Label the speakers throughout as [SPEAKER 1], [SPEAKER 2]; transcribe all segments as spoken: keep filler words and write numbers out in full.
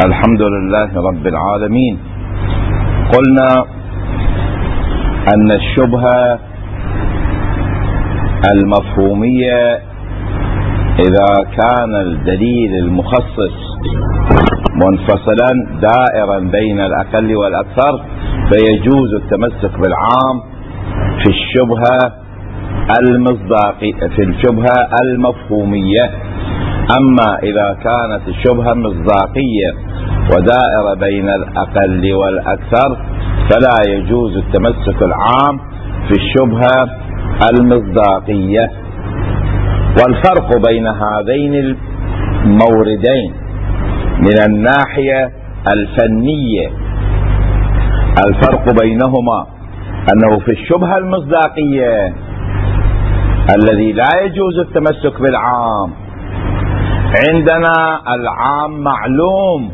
[SPEAKER 1] الحمد لله رب العالمين. قلنا أن الشبهة المفهومية إذا كان الدليل المخصص منفصلا دائرا بين الأقل والأكثر فيجوز التمسك بالعام في الشبهة المصداقية في الشبهة المفهومية. أما إذا كانت الشبهة مصداقية ودائرة بين الأقل والأكثر فلا يجوز التمسك العام في الشبهة المصداقية. والفرق بين هذين الموردين من الناحية الفنية، الفرق بينهما أنه في الشبهة المصداقية الذي لا يجوز التمسك بالعام عندنا العام معلوم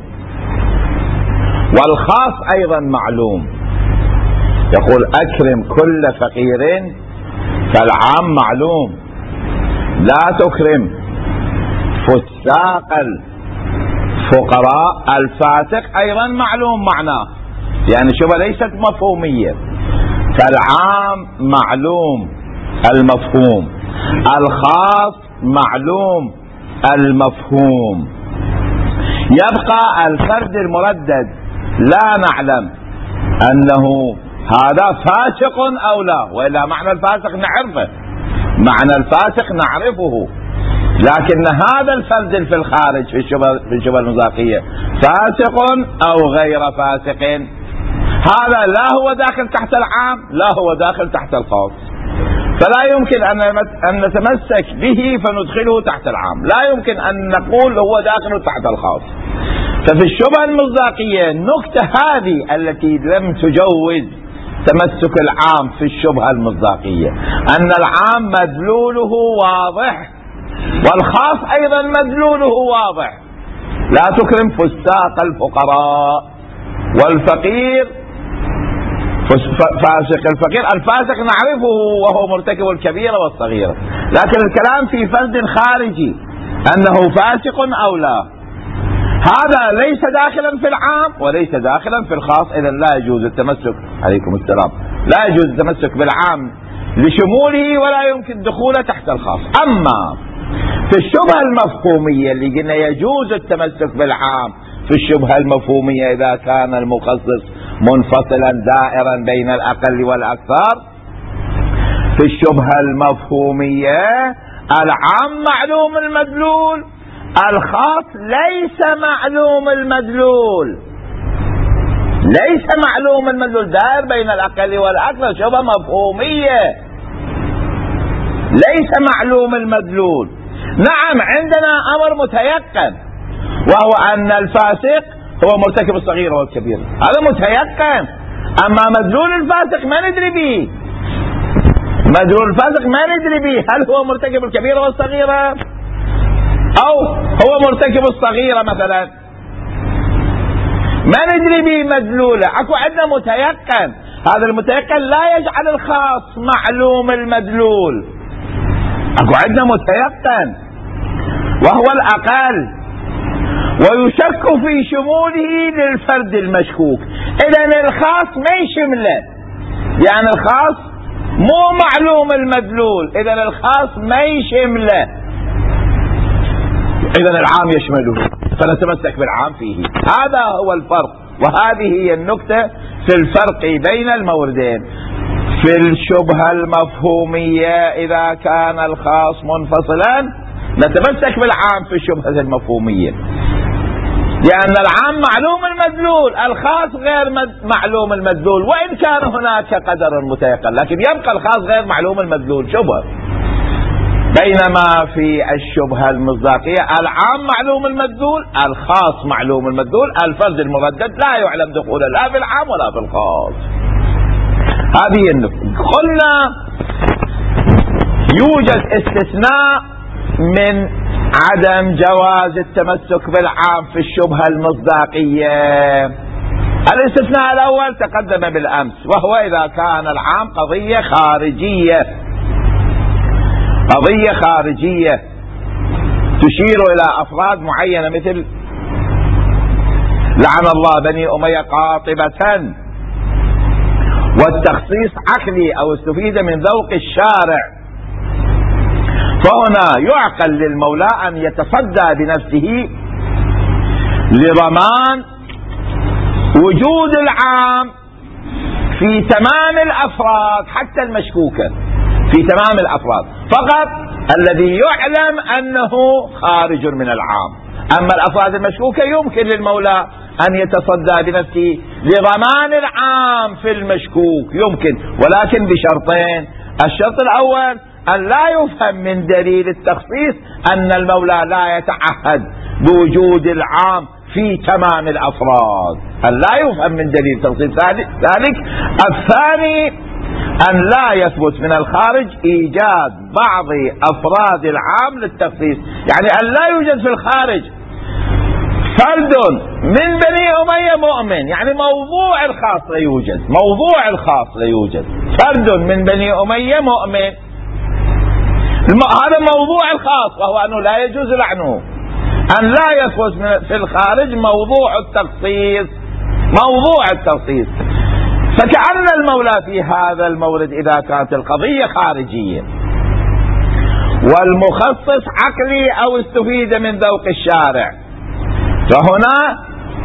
[SPEAKER 1] والخاص أيضا معلوم. يقول أكرم كل فقير فالعام معلوم، لا تكرم فساق الفقراء. الفاسق أيضا معلوم معناه، يعني شبه ليست مفهومية. فالعام معلوم المفهوم، الخاص معلوم المفهوم. يبقى الفرد المردد لا نعلم أنه هذا فاسق أو لا، وإلا معنى الفاسق نعرفه، معنى الفاسق نعرفه، لكن هذا الفرد في الخارج في الشبهة في الشبهة المصداقية فاسق أو غير فاسق، هذا لا هو داخل تحت العام لا هو داخل تحت الخاص، فلا يمكن أن نتمسك به فندخله تحت العام، لا يمكن أن نقول هو داخل تحت الخاص. ففي الشبهة المصداقية النكتة هذه التي لم تجوز تمسك العام في الشبهة المصداقية، أن العام مدلوله واضح والخاص أيضا مدلوله واضح. لا تكرم فساق الفقراء، والفقير فاسق الفقير، الفاسق نعرفه وهو مرتكب الكبيرة والصغيرة، لكن الكلام في فرد خارجي أنه فاسق أو لا، هذا ليس داخلا في العام وليس داخلا في الخاص. إذا لا يجوز التمسك عليكم السلام لا يجوز التمسك بالعام لشموله ولا يمكن دخوله تحت الخاص. أما في الشبهة المفهومية اللي قلنا يجوز التمسك بالعام في الشبهة المفهومية إذا كان المخصص منفصلا دائرا بين الأقل والأكثر، في الشبهة المفهومية العام معلوم المدلول، الخاص ليس معلوم المدلول، ليس معلوم المدلول، دائر بين الأقل والأكثر، شبهة مفهومية ليس معلوم المدلول. نعم عندنا أمر متيقن وهو أن الفاسق هو مرتكب الصغيرة والكبيرة، هذا متيقن. أما مدلول الفاسق ما ندري به، مدلول الفاسق ما ندري به، هل هو مرتكب الكبيرة والصغيرة أو هو مرتكب الصغيرة مثلا، ما ندري به مدلوله. أكو عندنا متيقن، هذا المتيقن لا يجعل الخاص معلوم المدلول. أكو عندنا متيقن وهو الأقل ويشك في شموله للفرد المشكوك، إذن الخاص ما يشمله، يعني الخاص مو معلوم المدلول، إذن الخاص ما يشمله، إذن العام يشمله فنتمسك بالعام فيه. هذا هو الفرق، وهذه هي النكتة في الفرق بين الموردين. في الشبهة المفهومية إذا كان الخاص منفصلا نتمسك بالعام في الشبهة المفهومية، لأن العام معلوم المدلول، الخاص غير معلوم المدلول، وإن كان هناك قدر متيقن لكن يبقى الخاص غير معلوم المدلول شبهة. بينما في الشبهة المصداقية العام معلوم المدلول، الخاص معلوم المدلول، الفرد المردد لا يعلم دخوله لا في العام ولا في الخاص. هذه النقطة. قلنا يوجد استثناء من عدم جواز التمسك بالعام في الشبهة المصداقية. الاستثناء الأول تقدم بالأمس، وهو إذا كان العام قضية خارجية، قضية خارجية تشير إلى أفراد معينة مثل لعن الله بني أمية قاطبة، والتخصيص عقلي أو استفيد من ذوق الشارع. فهنا يعقل للمولى أن يتصدى بنفسه لضمان وجود العام في تمام الأفراد حتى المشكوكة، في تمام الأفراد، فقط الذي يعلم أنه خارج من العام. أما الأفراد المشكوكة يمكن للمولى أن يتصدى بنفسه لضمان العام في المشكوك، يمكن، ولكن بشرطين. الشرط الأول أن لا يفهم من دليل التخصيص أن المولى لا يتعهد بوجود العام في تمام الأفراد، أن لا يفهم من دليل التخصيص ذلك. الثاني أن لا يثبت من الخارج إيجاد بعض أفراد العام للتخصيص، يعني أن لا يوجد في الخارج فرد من بني أمية مؤمن، يعني موضوع الخاص لا يوجد، موضوع الخاص لا يوجد، فرد من بني أمية مؤمن، هذا موضوع الخاص، وهو أنه لا يجوز لعنه. أن لا يثبت في الخارج موضوع التخصيص، موضوع التخصيص. فكأن المولى في هذا المورد إذا كانت القضية خارجية والمخصص عقلي أو استفيد من ذوق الشارع، فهنا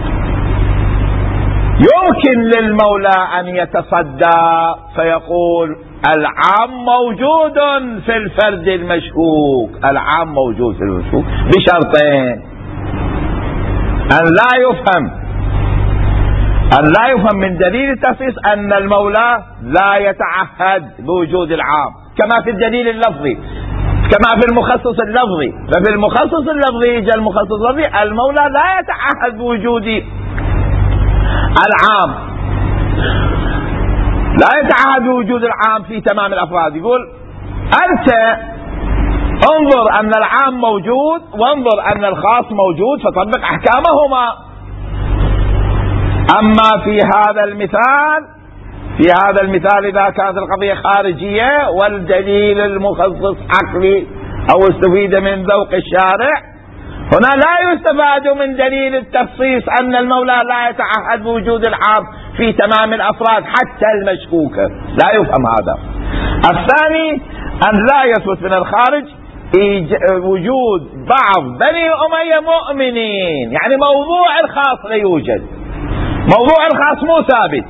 [SPEAKER 1] يمكن للمولى أن يتصدى فيقول العام موجود في الفرد المشكوك، العام موجود في المشكوك بشرطين: أن لا يفهم أن لا يفهم من دليل التخصيص أن المولى لا يتعهد بوجود العام، كما في الدليل اللفظي، كما في المخصص اللفظي. ففي المخصص اللفظي جاء المخصص اللفظي المولى لا يتعهد بوجود العام، لا يتعهد بوجود العام في تمام الأفراد. يقول أنت انظر أن العام موجود وانظر أن الخاص موجود فطبق أحكامهما. أما في هذا المثال في هذا المثال إذا كانت القضية خارجية والدليل المخصص عقلي أو استفيد من ذوق الشارع، هنا لا يستفاد من دليل التخصيص أن المولى لا يتعهد بوجود العام في تمام الأفراد حتى المشكوكة، لا يفهم هذا. الثاني أن لا يثبت من الخارج وجود بعض بني أمية مؤمنين، يعني موضوع الخاص لا يوجد، موضوع الخاص مو ثابت،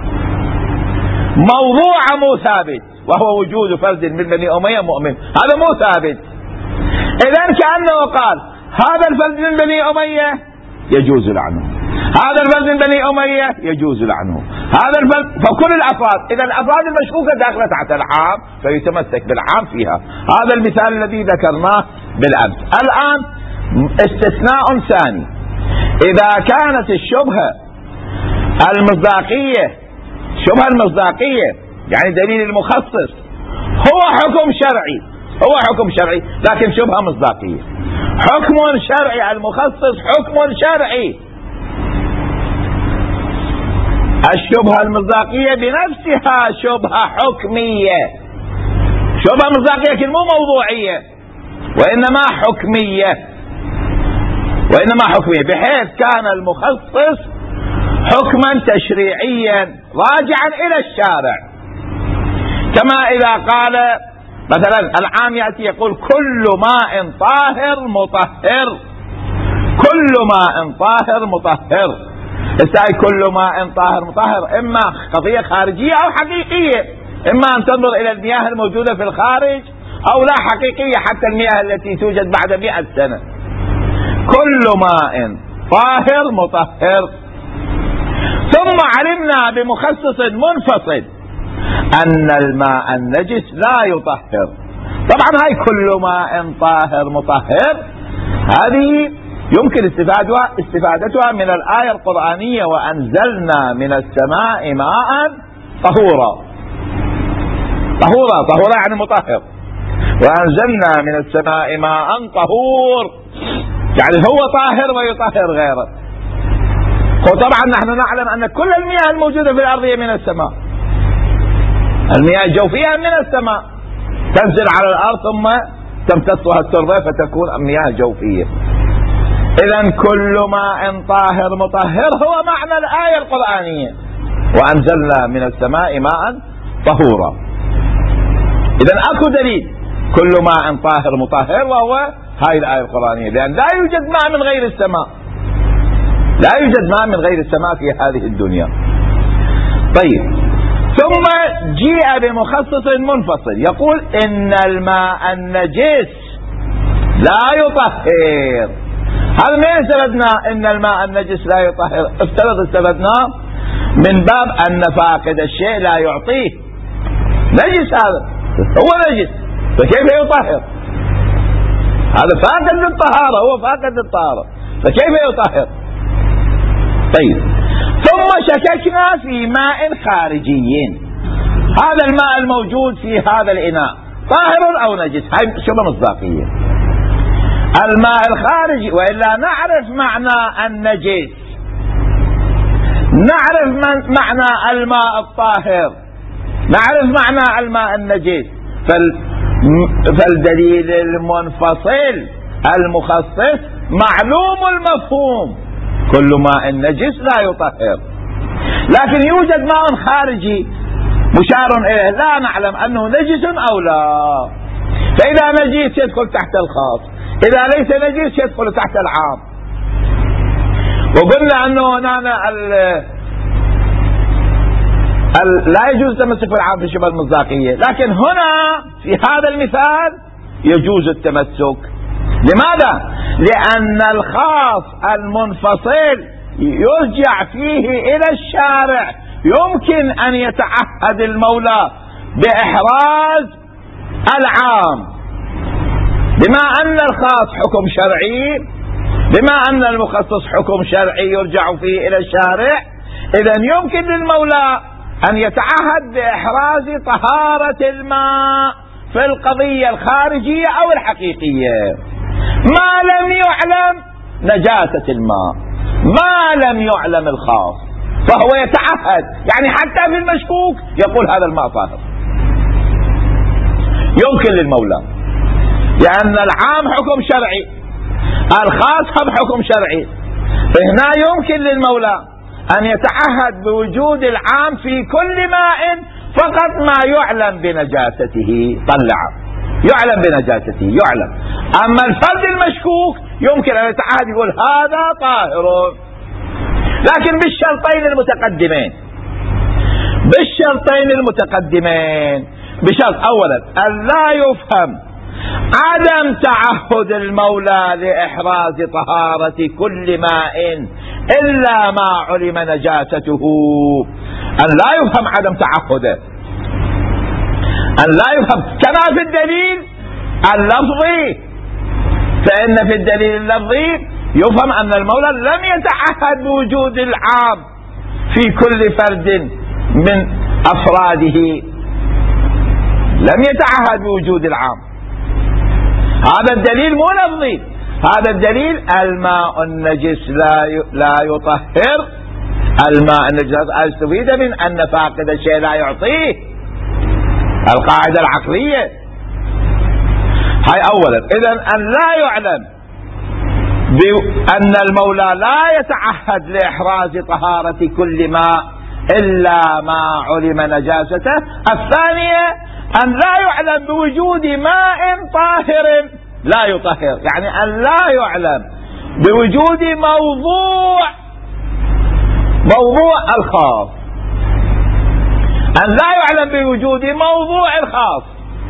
[SPEAKER 1] موضوع مو ثابت، وهو وجود فرد من بني أمية مؤمن، هذا مو ثابت. إذن كأنه قال هذا الفرد من بني أمية يجوز لعنه، هذا الفرد من بني أمية يجوز لعنه، هذا الفرد، فكل الأفراد، إذا الأفراد المشكوكة داخلة تحت العام فيتمسك بالعام فيها. هذا المثال الذي ذكرناه بالأمس. الآن استثناء ثاني: إذا كانت الشبهة المصداقية، شبهة المصداقية يعني دليل المخصص هو حكم شرعي، هو حكم شرعي لكن شبهة مصداقية، حكم شرعي، المخصص حكم شرعي، الشبهة المصداقية بنفسها شبهة حكمية، شبهة مصداقية لكن مو موضوعية وإنما حكمية، وإنما حكمية، بحيث كان المخصص حكما تشريعيا راجعا إلى الشارع. كما إذا قال مثلا العام يأتي يقول كل ماء طاهر مطهر، كل ماء طاهر مطهر، استعي كل ماء طاهر مطهر إما قضية خارجية أو حقيقية، إما أن تنظر إلى المياه الموجودة في الخارج أو لا حقيقية حتى المياه التي توجد بعد مئة سنة. كل ماء طاهر مطهر. ثم علمنا بمخصص منفصل أن الماء النجس لا يطهر. طبعا هاي كل ماء طاهر مطهر هذه يمكن استفادتها استفادتها من الآية القرآنية وأنزلنا من السماء ماء طهورا. طهورا طهورا يعني مطهر. وأنزلنا من السماء ماء طهور يعني هو طاهر ويطهر غيره. وطبعا نحن نعلم أن كل المياه الموجودة في الأرض هي من السماء، المياه الجوفية من السماء تنزل على الأرض ثم تمتصها التربة فتكون مياه جوفية. إذن كل ماء طاهر مطهر هو معنى الآية القرآنية: وأنزلنا من السماء ماء طهورا. إذن أكو دليل كل ماء طاهر مطهر، وهو هاي الآية القرآنية، لأن لا يوجد ماء من غير السماء، لا يوجد ماء من غير السماء في هذه الدنيا. طيب، ثم جيء بمخصص منفصل يقول إن الماء النجس لا يطهر. هذا من استفدنا إن الماء النجس لا يطهر؟ افترض استفدناه من باب أن فاقد الشيء لا يعطيه. نجس، هذا هو نجس، فكيف يطهر؟ هذا فاقد للطهارة، هو فاقد للطهارة، فكيف يطهر؟ طيب، ثم شككنا في ماء خارجي. هذا الماء الموجود في هذا الإناء طاهر أو نجس؟ هاي شبه مصداقية. الماء الخارجي، وإلا نعرف معنى النجس، نعرف من معنى الماء الطاهر، نعرف معنى الماء النجس. فال فالدليل المنفصل المخصص معلوم المفهوم: كل ماء نجس لا يطهر. لكن يوجد ماء خارجي مشار إليه لا نعلم أنه نجس أو لا، فإذا نجس يدخل تحت الخاص، إذا ليس نجس يدخل تحت العام. وقلنا أنه هنا ال ال لا يجوز التمسك بالعام في شبه المصداقية، لكن هنا في هذا المثال يجوز التمسك. لماذا؟ لأن الخاص المنفصل يرجع فيه إلى الشارع، يمكن أن يتعهد المولى بإحراز العام، بما أن الخاص حكم شرعي، بما أن المخصص حكم شرعي يرجع فيه إلى الشارع. إذن يمكن للمولى أن يتعهد بإحراز طهارة الماء في القضية الخارجية أو الحقيقية ما لم يعلم نجاسة الماء، ما لم يعلم الخاص، فهو يتعهد. يعني حتى في المشكوك يقول هذا الماء طاهر، يمكن للمولى، لأن العام حكم شرعي، الخاص هم حكم شرعي. هنا يمكن للمولى أن يتعهد بوجود العام في كل ماء فقط ما يعلم بنجاسته، طلع يعلم بنجاسته يعلم. أما الفرد المشكوك يمكن أن يتعهد يقول هذا طاهر، لكن بالشرطين المتقدمين، بالشرطين المتقدمين بشرط: أولا أن لا يفهم عدم تعهد المولى لإحراز طهارة كل ماء إلا ما علم نجاسته، أن لا يفهم عدم تعهده، أن لا يفهم كما في الدليل اللفظي. فإن في الدليل اللفظي يفهم أن المولى لم يتعهد بوجود العام في كل فرد من أفراده، لم يتعهد بوجود العام. هذا الدليل مو لفظي، هذا الدليل الماء النجس لا لا يطهر. الماء النجس استفيد من أن فاقد الشيء لا يعطيه، القاعدة العقلية هاي أولا. إذن أن لا يعلم بأن المولى لا يتعهد لإحراز طهارة كل ماء إلا ما علم نجاسته. الثانية أن لا يعلم بوجود ماء طاهر لا يطهر، يعني أن لا يعلم بوجود موضوع موضوع الخاص، أن لا يعلم بوجود موضوع الخاص،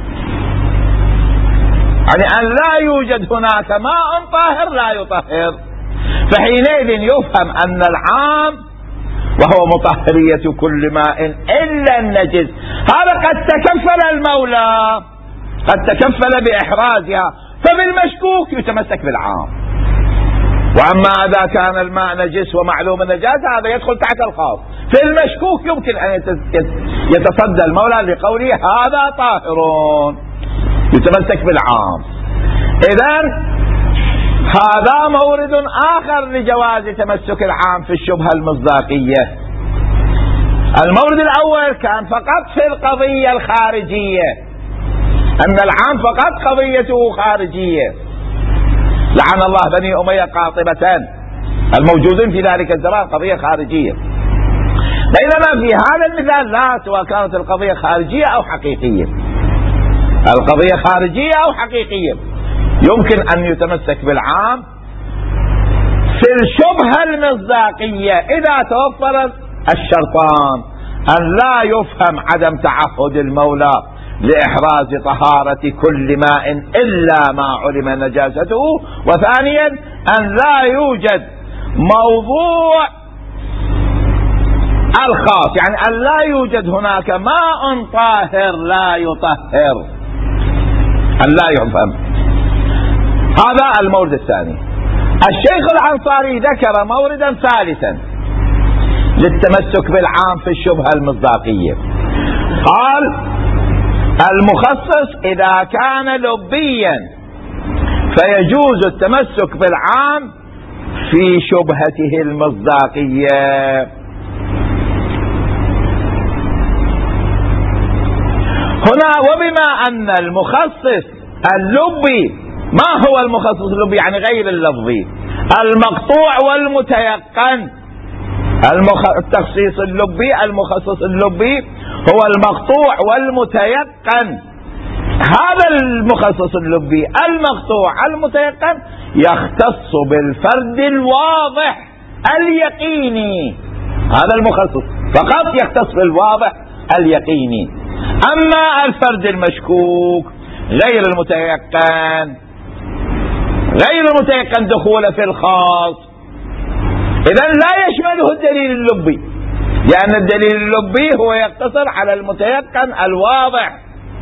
[SPEAKER 1] يعني أن لا يوجد هناك ماء طاهر لا يطهر. فحينئذ يفهم أن العام وهو مطهرية كل ماء إلا النجس. هذا قد تكفل المولى، قد تكفل بإحرازها، فبالمشكوك يتمسك بالعام. وأما إذا كان الماء نجس ومعلوم النجاسة هذا يدخل تحت الخاص. في المشكوك يمكن أن يتصدى المولى لقوله هذا طاهر، يتمسك بالعام. إذن هذا مورد آخر لجواز تمسك العام في الشبهة المصداقية. المورد الأول كان فقط في القضية الخارجية، أن العام فقط قضيته خارجية. لعن الله بني أمية قاطبة، الموجودين في ذلك الزمان قضية خارجية. بينما في هذا المثال لا، سواء كانت القضية خارجية أو حقيقية، القضية خارجية أو حقيقية، يمكن أن يتمسك بالعام في الشبهة المصداقية إذا توفر الشرطان: أن لا يفهم عدم تعهد المولى لإحراز طهارة كل ماء إلا ما علم نجاسته، وثانيا أن لا يوجد موضوع الخاص، يعني أن لا يوجد هناك ماء طاهر لا يطهر، أن لا يفهم. هذا المورد الثاني. الشيخ الأنصاري ذكر موردا ثالثا للتمسك بالعام في الشبهة المصداقية، قال: المخصص إذا كان لبيا فيجوز التمسك بالعام في شبهته المصداقية. هنا وبما أن المخصص اللبي، ما هو المخصص اللبي؟ يعني غير اللفظي، المقطوع والمتيقن. التخصيص اللبي، المخصص اللبي هو المقطوع والمتيقن. هذا المخصص اللبي المقطوع المتيقن يختص بالفرد الواضح اليقيني، هذا المخصص فقط يختص بالواضح اليقيني. أما الفرد المشكوك غير المتيقن، غير المتيقن دخوله في الخاص، إذن لا يشمله الدليل اللبي، لأن الدليل اللبي هو يقتصر على المتيقن الواضح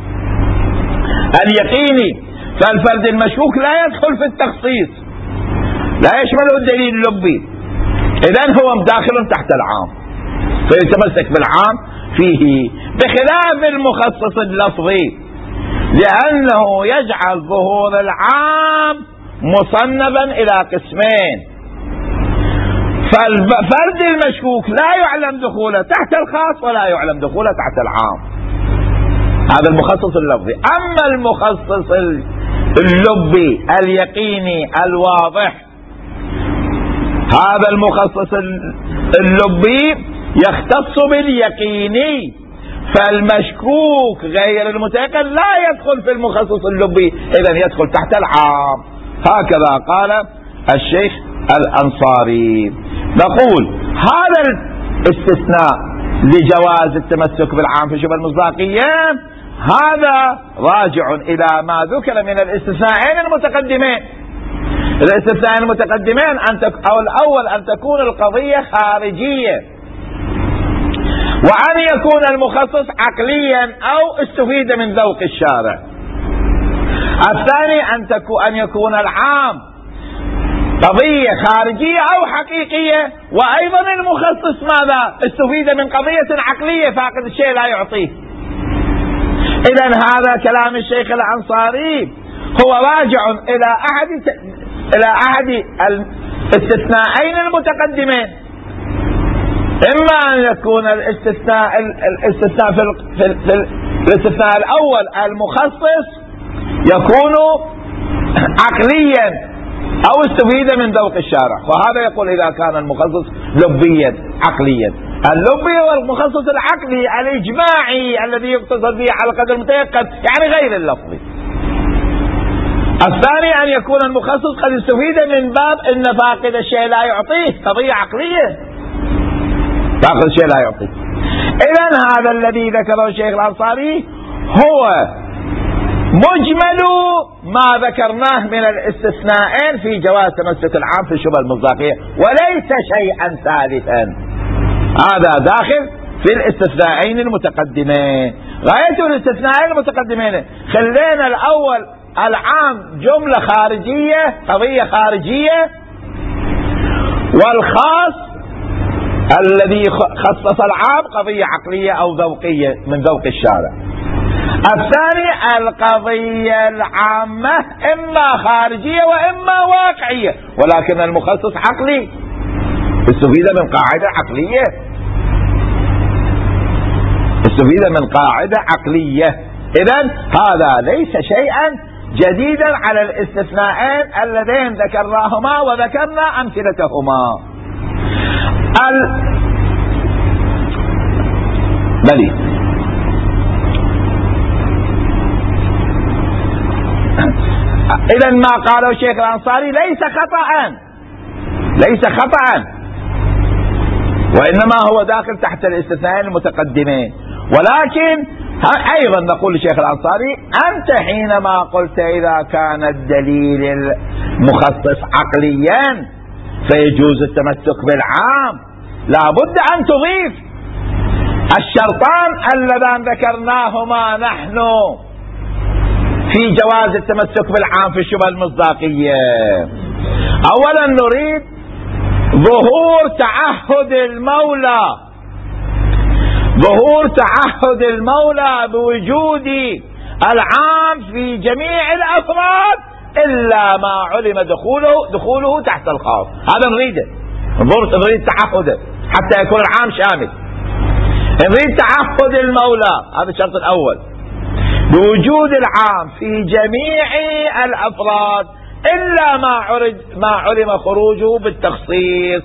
[SPEAKER 1] اليقيني، فالفرد المشكوك لا يدخل في التخصيص، لا يشمله الدليل اللبي، إذن هو داخل تحت العام فيتمسك بالعام فيه، بخلاف المخصص اللفظي لأنه يجعل ظهور العام مصنبا إلى قسمين، فالفرد المشكوك لا يعلم دخوله تحت الخاص ولا يعلم دخوله تحت العام، هذا المخصص اللفظي. أما المخصص اللبي اليقيني الواضح، هذا المخصص اللبي يختص باليقيني، فالمشكوك غير المتيقن لا يدخل في المخصص اللبي، إذن يدخل تحت العام. هكذا قال الشيخ الأنصاري. نقول هذا الاستثناء لجواز التمسك بالعام في شبه المصداقية هذا راجع إلى ما ذكر من الاستثناءين المتقدمين. الاستثناءين المتقدمين أن تك... أو الأول أن تكون القضية خارجية، وأن يكون المخصص عقليا أو استفيد من ذوق الشارع. الثاني أن, تكو أن يكون العام قضية خارجية أو حقيقية، وأيضا المخصص ماذا؟ استفيد من قضية عقلية، فاقد الشيء لا يعطيه. إذن هذا كلام الشيخ الأنصاري هو راجع إلى أحد إلى أحد الاستثناءين المتقدمين، إما أن يكون الاستثناء الاستثناء في, في, في الاستثناء الأول المخصص يكون عقليا أو استفيد من ذوق الشارع، وهذا يقول إذا كان المخصص لبيا عقليا. اللبي هو المخصص العقلي الإجماعي الذي يقتصر به على قدر المتيقن، يعني غير اللفظي. الثاني أن يكون المخصص قد استفيد من باب إن فاقد الشيء لا يعطيه، قضية عقلية، فاقد الشيء لا يعطيه. إذن هذا الذي ذكره الشيخ الأنصاري هو مجمل ما ذكرناه من الاستثناءين في جواز تمسك العام في الشبهة المصداقية، وليس شيئا ثالثا. هذا داخل في الاستثناءين المتقدمين. غاية الاستثناءين المتقدمين خلينا الأول العام جملة خارجية، قضية خارجية، والخاص الذي خصص العام قضية عقلية أو ذوقية من ذوق الشارع. الثاني القضية العامة إما خارجية وإما واقعية، ولكن المخصص عقلي، استفيد من قاعدة عقلية، استفيد من قاعدة عقلية. إذن هذا ليس شيئا جديدا على الاستثناءين اللذين ذكرناهما وذكرنا أمثلتهما. ال... بلي إذا ما قاله الشيخ الأنصاري ليس خطأ، ليس خطأ، وإنما هو داخل تحت الاستثناءين المتقدمين. ولكن أيضا نقول للشيخ الأنصاري أنت حينما قلت إذا كان الدليل المخصص عقليا فيجوز التمسك بالعام، لا بد أن تضيف الشرطان اللذان ذكرناهما نحن في جواز التمسك بالعام في الشبهة المصداقية. أولا نريد ظهور تعهد المولى، ظهور تعهد المولى بوجود العام في جميع الأفراد إلا ما علم دخوله دخوله تحت الخاص. هذا نريده، نريد تعهده حتى يكون العام شامل. نريد تعهد المولى، هذا الشرط الأول، بوجود العام في جميع الأفراد إلا ما عرج ما علم خروجه بالتخصيص.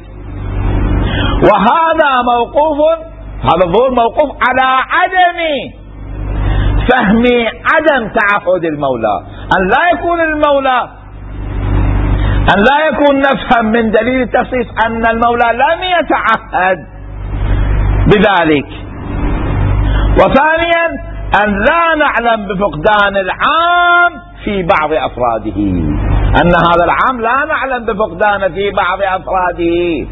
[SPEAKER 1] وهذا موقوف، هذا الظهور موقوف على عدم فهم عدم تعهد المولى، أن لا يكون المولى أن لا يكون نفهم من دليل التخصيص أن المولى لم يتعهد بذلك. وثانيا أن لا نعلم بفقدان العام في بعض أفراده، أن هذا العام لا نعلم بفقدانه في بعض أفراده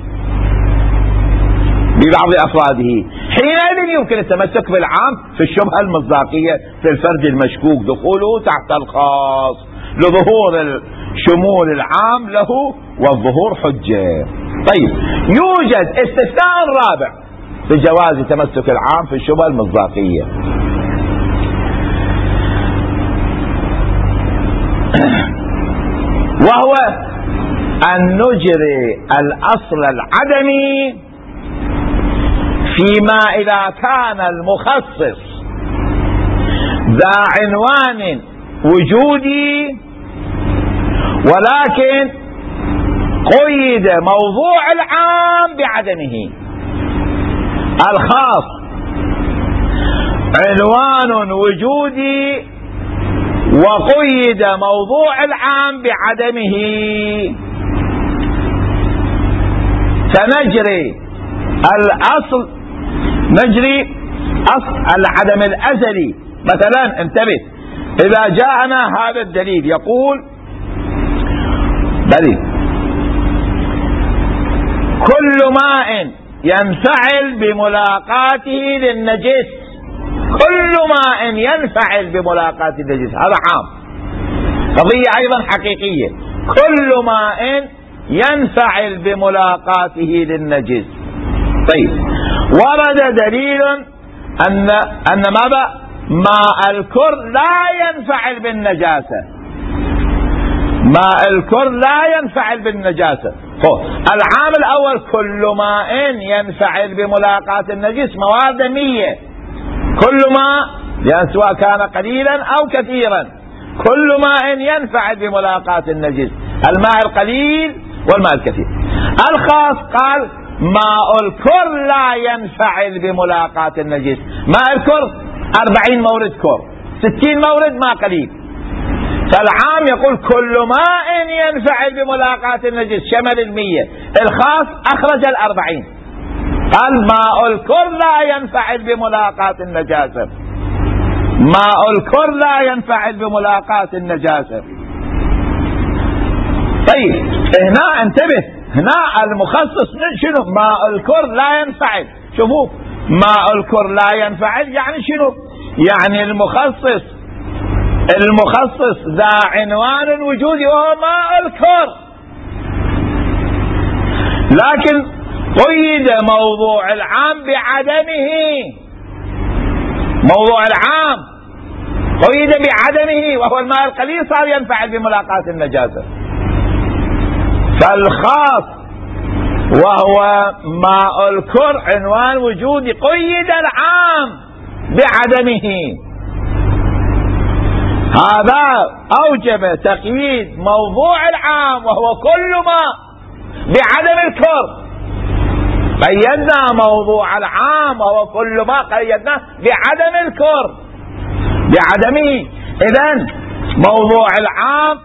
[SPEAKER 1] ببعض أفراده حينئذ يمكن التمسك بالعام في الشبهة المصداقية في الفرد المشكوك دخوله تحت الخاص لظهور شمول العام له والظهور حجة. طيب، يوجد استثناء رابع في جواز تمسك العام في الشبهة المصداقية، وهو أن نجري الأصل العدمي فيما إذا كان المخصص ذا عنوان وجودي ولكن قيد موضوع العام بعدمه. الخاص عنوان وجودي وقيد موضوع العام بعدمه، فنجري الأصل، نجري أصل العدم الأزلي. مثلا انتبه، إذا جاءنا هذا الدليل يقول بلي كل ماء ينفعل بملاقاته للنجس، كل ماء ينفعل بملاقاته للنجس، هذا عام، قضية أيضا حقيقية، كل ماء ينفعل بملاقاته للنجس. طيب، ورد دليل أن أن ماذا؟ ماء الكر لا ينفعل بالنجاسة، ماء الكر لا ينفعل بالنجاسة. العام الأول كل ماء ينفعل بملاقاة النجس مواد مية، كل ماء يعني سواء كان قليلا أو كثيرا، كل ماء ينفعل بملاقاة النجس، الماء القليل والماء الكثير. الخاص قال ماء الكر لا ينفعل بملاقاة النجس، ماء الكر أربعين مورد كر، ستين مورد ماء قليل، فالعام يقول كل ماء ينفعل بملاقاة النجس شمل المية، الخاص أخرج الأربعين قال ماء الكر لا ينفعل بملاقاة النجاسة، ماء الكر لا ينفعل بملاقاة النجاسة. طيب هنا انتبه، هنا المخصص شنو؟ ماء الكر لا ينفعل. شوفوا، ماء الكر لا ينفعل يعني شنو؟ يعني المخصص المخصص ذا عنوان وجودي وهو ماء الكر، لكن قيد موضوع العام بعدمه، موضوع العام قيد بعدمه وهو الماء القليل صار ينفعل بملاقاة النجاسة. فالخاص وهو ماء الكر عنوان وجودي قيد العام بعدمه، هذا أوجب تقييد موضوع العام وهو كل ما بعدم الكر. قيدنا موضوع العام وهو كل ما قيدناه بعدم الكر بعدمه. إذن موضوع العام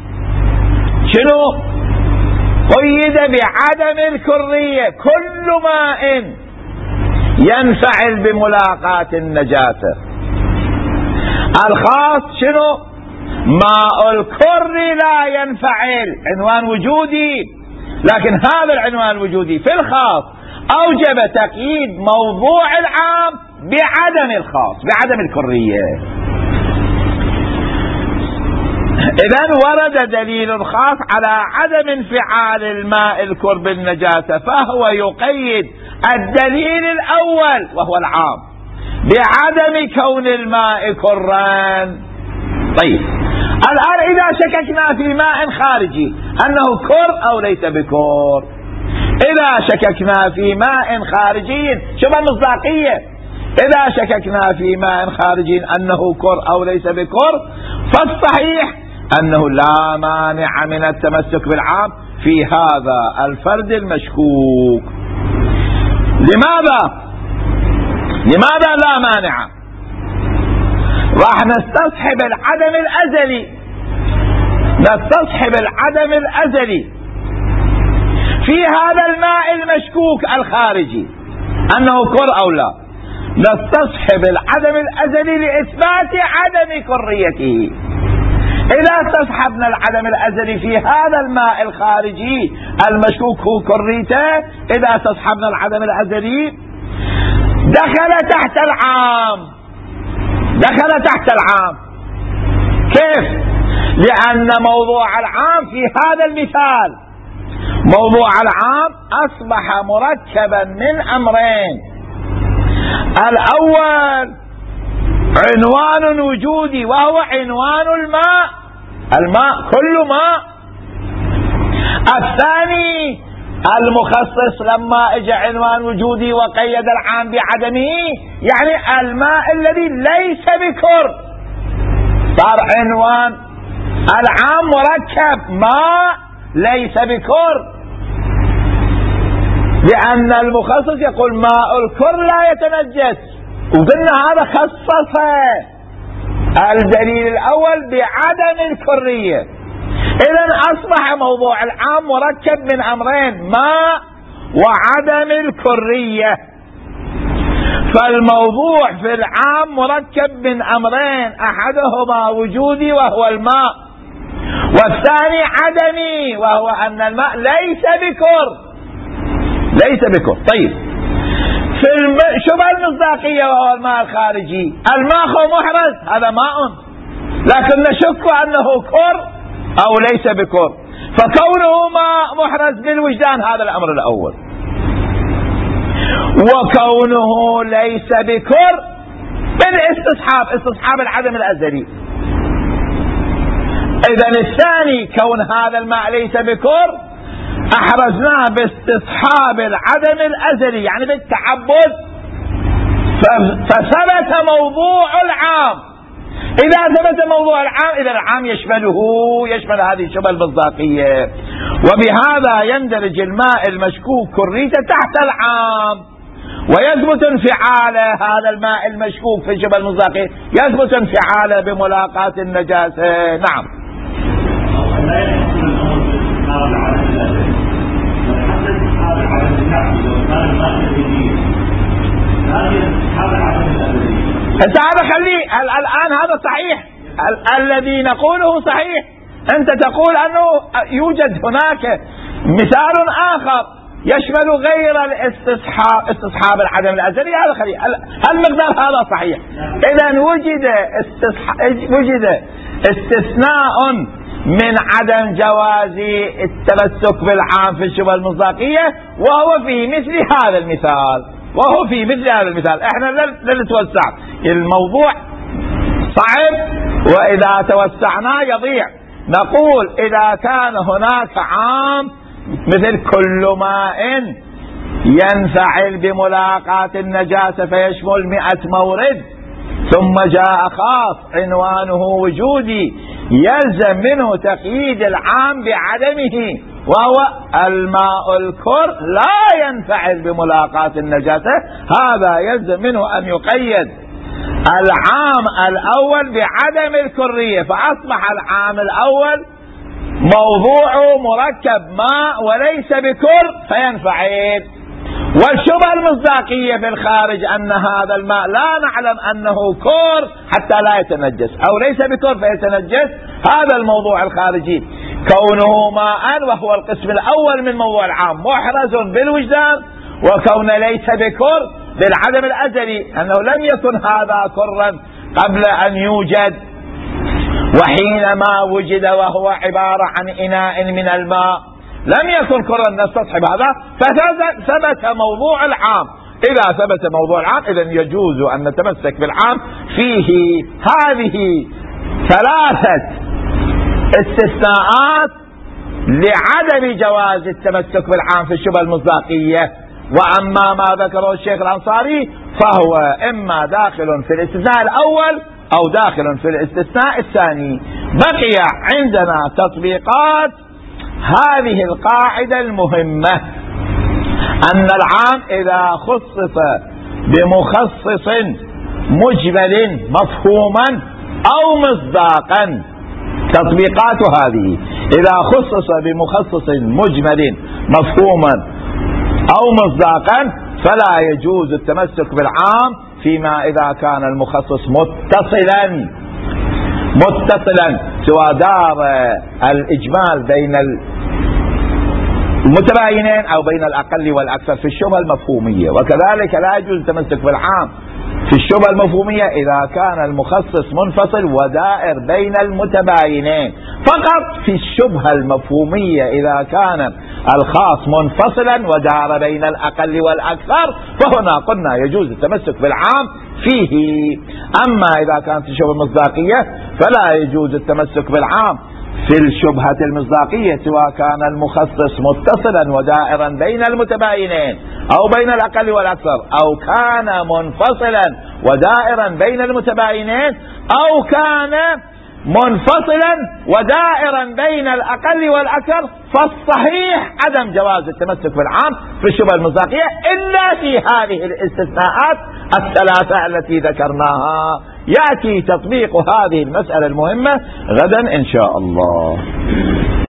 [SPEAKER 1] شنو؟ قيد بعدم الكرية، كل ماء ينفعل بملاقاة النجاسة. الخاص شنو؟ ماء الكر لا ينفعل، عنوان وجودي، لكن هذا العنوان الوجودي في الخاص أوجب تقييد موضوع العام بعدم الخاص، بعدم الكرية. إذن ورد دليل خاص على عدم انفعال الماء الكر بالنجاسة، فهو يقيد الدليل الأول وهو العام بعدم كون الماء كرا. طيب الآن إذا شككنا في ماء خارجي أنه كر أو ليس بكر، إذا شككنا في ماء خارجي شبه المصداقية، إذا شككنا في ماء خارجي أنه كر أو ليس بكر، فالصحيح أنه لا مانع من التمسك بالعام في هذا الفرد المشكوك. لماذا؟ لماذا لا مانع؟ راح نستصحب العدم الأزلي، نستصحب العدم الأزلي في هذا الماء المشكوك الخارجي أنه كر أو لا، نستصحب العدم الأزلي لإثبات عدم كريته. إذا استصحبنا العدم الأزلي في هذا الماء الخارجي المشكوك هو كريته، إذا استصحبنا العدم الأزلي دخل تحت العام، دخل تحت العام. كيف؟ لأن موضوع العام في هذا المثال، موضوع العام أصبح مركبا من أمرين. الأول عنوان وجودي وهو عنوان الماء، الماء كل ماء. الثاني المخصص لما اجى عنوان وجودي وقيد العام بعدمه، يعني الماء الذي ليس بكر، صار عنوان العام مركب ماء ليس بكر، لأن المخصص يقول ماء الكر لا يتنجس، وقلنا هذا خصصه الدليل الأول بعدم الكرية. إذن أصبح موضوع العام مركب من أمرين، ماء وعدم الكرية. فالموضوع في العام مركب من أمرين، أحدهما وجودي وهو الماء، والثاني عدمي وهو أن الماء ليس بكر، ليس بكر. طيب في الم... شبه المصداقية وهو الماء الخارجي، الماء هو محرز، هذا ماء، لكن نشك أنه كر أو ليس بكر، فكونه ماء محرز بالوجدان هذا الأمر الأول، وكونه ليس بكر بالاستصحاب، استصحاب العدم الأزلي. إذن الثاني كون هذا الماء ليس بكر أحرزناه باستصحاب العدم الأزلي، يعني بالتعبد، فثبت موضوع العام. إذا ثبت موضوع العام إذا العام يشمله، يشمل هذه الشبه المصداقية، وبهذا يندرج الماء المشكوك كريته تحت العام، ويثبت انفعاله هذا الماء المشكوك في الشبه المصداقية، يثبت انفعاله بملاقاة النجاسة. نعم. انت هذا خليه الآن، هذا صحيح، ال الذي نقوله صحيح. انت تقول انه يوجد هناك مثال اخر يشمل غير الاستصحاب، استصحاب العدم الازلي، هذا خليه، المقدار هذا صحيح. اذا وجد وجد استثناء من عدم جواز التمسك بالعام في الشبه المصداقية، وهو في مثل هذا المثال، وهو في مثل هذا المثال. احنا لن نتوسع، الموضوع صعب واذا توسعنا يضيع. نقول اذا كان هناك عام مثل كل ماء ينفعل بملاقاة النجاسة فيشمل مئة مورد، ثم جاء خاص عنوانه وجودي يلزم منه تقييد العام بعدمه، وهو الماء الكر لا ينفعل بملاقاة النجاسة، هذا يلزم منه أن يقيد العام الأول بعدم الكرية، فأصبح العام الأول موضوعه مركب ماء وليس بكر فينفعل. والشبهة المصداقية في الخارج أن هذا الماء لا نعلم أنه كر حتى لا يتنجس أو ليس بكر فيتنجس، هذا الموضوع الخارجي كونه ماء وهو القسم الأول من موضوع العام محرز بالوجدان، وكون ليس بكر بالعدم الأزلي أنه لم يكن هذا كرا قبل أن يوجد، وحينما وجد وهو عبارة عن إناء من الماء لم يكن كرا نستصحب هذا، فثبت موضوع العام. إذا ثبت موضوع العام إذن يجوز أن نتمسك بالعام فيه هذه ثلاثة استثناءات لعدم جواز التمسك بالعام في الشبهة المصداقية. وأما ما ذكره الشيخ الأنصاري فهو إما داخل في الاستثناء الأول أو داخل في الاستثناء الثاني. بقي عندنا تطبيقات هذه القاعدة المهمة، أن العام إذا خصص بمخصص مجمل مفهوما أو مصداقا، تطبيقات هذه إذا خصص بمخصص مجمل مفهوما أو مصداقا فلا يجوز التمسك بالعام فيما إذا كان المخصص متصلا متصلا سواء دار الإجمال بين المتباينين أو بين الأقل والأكثر في الشبهة المفهومية. وكذلك لا يجوز التمسك بالعام في الشبهة المفهومية إذا كان المخصص منفصل ودائر بين المتباينين. فقط في الشبهة المفهومية إذا كان الخاص منفصلا ودار بين الأقل والأكثر فهنا قلنا يجوز التمسك بالعام فيه. أما إذا كانت الشبهة المصداقية فلا يجوز التمسك بالعام في الشبهة المصداقية سواء كان المخصص متصلا ودائرا بين المتباينين أو بين الأقل والأكثر، أو كان منفصلا ودائرا بين المتباينين، أو كان منفصلا ودائرا بين الأقل والأكثر. فالصحيح عدم جواز التمسك بالعام في الشبهة المصداقية إلا في هذه الاستثناءات الثلاثة التي ذكرناها. يأتي تطبيق هذه المسألة المهمة غدا إن شاء الله.